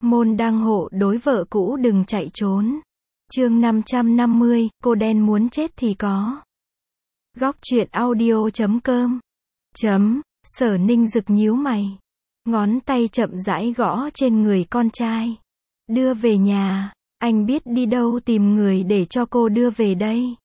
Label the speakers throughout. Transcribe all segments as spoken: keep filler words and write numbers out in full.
Speaker 1: Môn đăng hộ đối vợ cũ đừng chạy trốn. Chương năm trăm năm mươi, cô đen muốn chết thì có. Góc truyện audio chấm com. Chấm, Sở Ninh Dực nhíu mày. Ngón tay chậm rãi gõ trên người con trai. Đưa về nhà, anh biết đi đâu tìm người để cho cô đưa về đây.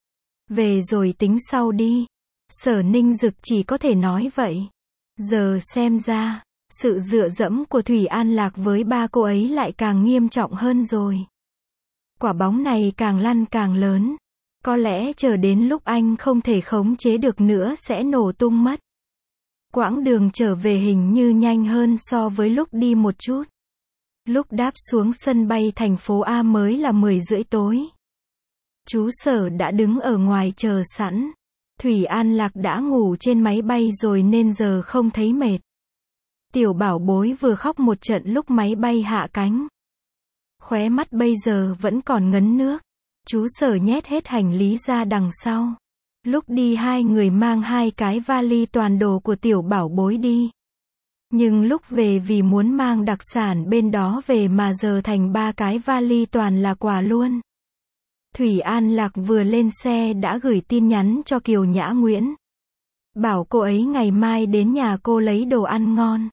Speaker 1: Về rồi tính sau đi. Sở Ninh Dực chỉ có thể nói vậy. Giờ xem ra, sự dựa dẫm của Thủy An Lạc với ba cô ấy lại càng nghiêm trọng hơn rồi. Quả bóng này càng lăn càng lớn. Có lẽ chờ đến lúc anh không thể khống chế được nữa sẽ nổ tung mất. Quãng đường trở về hình như nhanh hơn so với lúc đi một chút. Lúc đáp xuống sân bay thành phố A mới là mười rưỡi tối. Chú Sở đã đứng ở ngoài chờ sẵn. Thủy An Lạc đã ngủ trên máy bay rồi nên giờ không thấy mệt. Tiểu bảo bối vừa khóc một trận lúc máy bay hạ cánh. Khóe mắt bây giờ vẫn còn ngấn nước. Chú Sở nhét hết hành lý ra đằng sau. Lúc đi hai người mang hai cái vali toàn đồ của tiểu bảo bối đi. Nhưng lúc về vì muốn mang đặc sản bên đó về mà giờ thành ba cái vali toàn là quà luôn. Thủy An Lạc vừa lên xe đã gửi tin nhắn cho Kiều Nhã Nguyễn. Bảo cô ấy ngày mai đến nhà cô lấy đồ ăn ngon.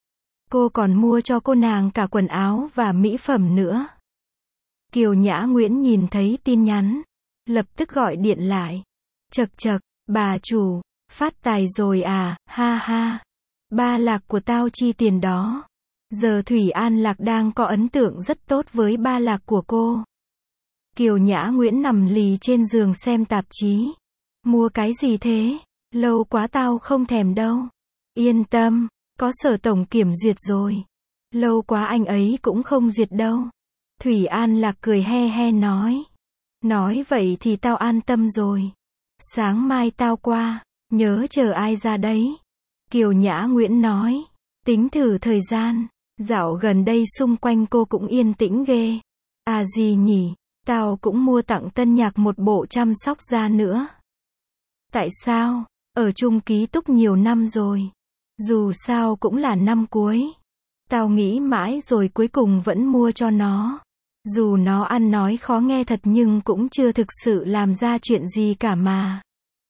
Speaker 1: Cô còn mua cho cô nàng cả quần áo và mỹ phẩm nữa. Kiều Nhã Nguyễn nhìn thấy tin nhắn. Lập tức gọi điện lại. Chậc chậc, bà chủ, phát tài rồi à, ha ha. Ba Lạc của tao chi tiền đó. Giờ Thủy An Lạc đang có ấn tượng rất tốt với ba Lạc của cô. Kiều Nhã Nguyễn nằm lì trên giường xem tạp chí. Mua cái gì thế? Lâu quá tao không thèm đâu. Yên tâm, có Sở tổng kiểm duyệt rồi. Lâu quá anh ấy cũng không duyệt đâu. Thủy An Lạc cười he he nói. Nói vậy thì tao an tâm rồi. Sáng mai tao qua, nhớ chờ ai ra đấy. Kiều Nhã Nguyễn nói. Tính thử thời gian, dạo gần đây xung quanh cô cũng yên tĩnh ghê. À gì nhỉ, tao cũng mua tặng Tân Nhạc một bộ chăm sóc da nữa. Tại sao? Ở chung ký túc nhiều năm rồi. Dù sao cũng là năm cuối. Tao nghĩ mãi rồi cuối cùng vẫn mua cho nó. Dù nó ăn nói khó nghe thật nhưng cũng chưa thực sự làm ra chuyện gì cả mà.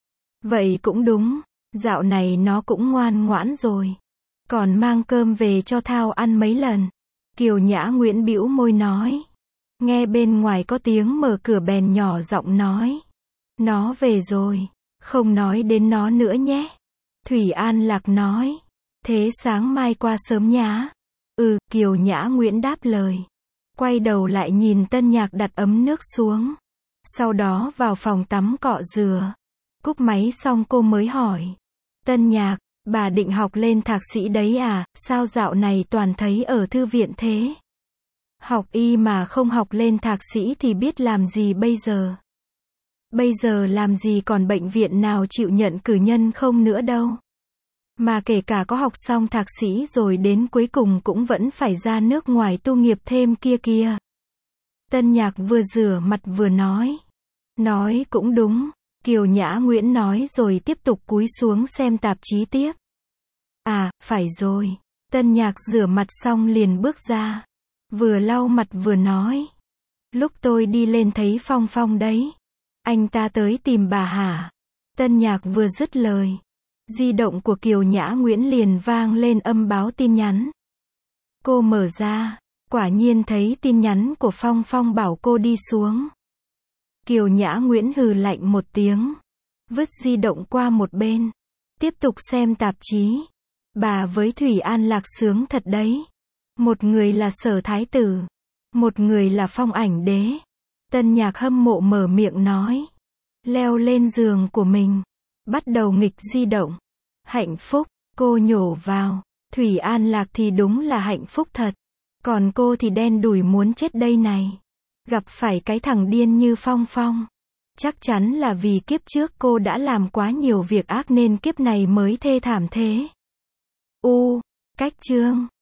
Speaker 1: Vậy cũng đúng, dạo này nó cũng ngoan ngoãn rồi. Còn mang cơm về cho Thao ăn mấy lần. Kiều Nhã Nguyễn bĩu môi nói. Nghe bên ngoài có tiếng mở cửa bèn nhỏ giọng nói. Nó về rồi, không nói đến nó nữa nhé. Thủy An Lạc nói. Thế sáng mai qua sớm nhá. Ừ, Kiều Nhã Nguyễn đáp lời. Quay đầu lại nhìn Tân Nhạc đặt ấm nước xuống. Sau đó vào phòng tắm cọ rửa. Cúp máy xong cô mới hỏi. Tân Nhạc, bà định học lên thạc sĩ đấy à, sao dạo này toàn thấy ở thư viện thế? Học y mà không học lên thạc sĩ thì biết làm gì bây giờ? Bây giờ làm gì còn bệnh viện nào chịu nhận cử nhân không nữa đâu. Mà kể cả có học xong thạc sĩ rồi đến cuối cùng cũng vẫn phải ra nước ngoài tu nghiệp thêm kia kia. Tân Nhạc vừa rửa mặt vừa nói. Nói cũng đúng, Kiều Nhã Nguyễn nói rồi tiếp tục cúi xuống xem tạp chí tiếp. À, phải rồi. Tân Nhạc rửa mặt xong liền bước ra. Vừa lau mặt vừa nói. Lúc tôi đi lên thấy Phong Phong đấy. Anh ta tới tìm bà hả? Tân Nhạc vừa dứt lời. Di động của Kiều Nhã Nguyễn liền vang lên âm báo tin nhắn. Cô mở ra, quả nhiên thấy tin nhắn của Phong Phong bảo cô đi xuống. Kiều Nhã Nguyễn hừ lạnh một tiếng, vứt di động qua một bên, tiếp tục xem tạp chí. Bà với Thủy An Lạc sướng thật đấy. Một người là Sở thái tử, một người là Phong ảnh đế. Tân Nhạc hâm mộ mở miệng nói, leo lên giường của mình. Bắt đầu nghịch di động. Hạnh phúc, cô nhổ vào. Thủy An Lạc thì đúng là hạnh phúc thật. Còn cô thì đen đủi muốn chết đây này. Gặp phải cái thằng điên như Phong Phong. Chắc chắn là vì kiếp trước cô đã làm quá nhiều việc ác nên kiếp này mới thê thảm thế. U, cách chương.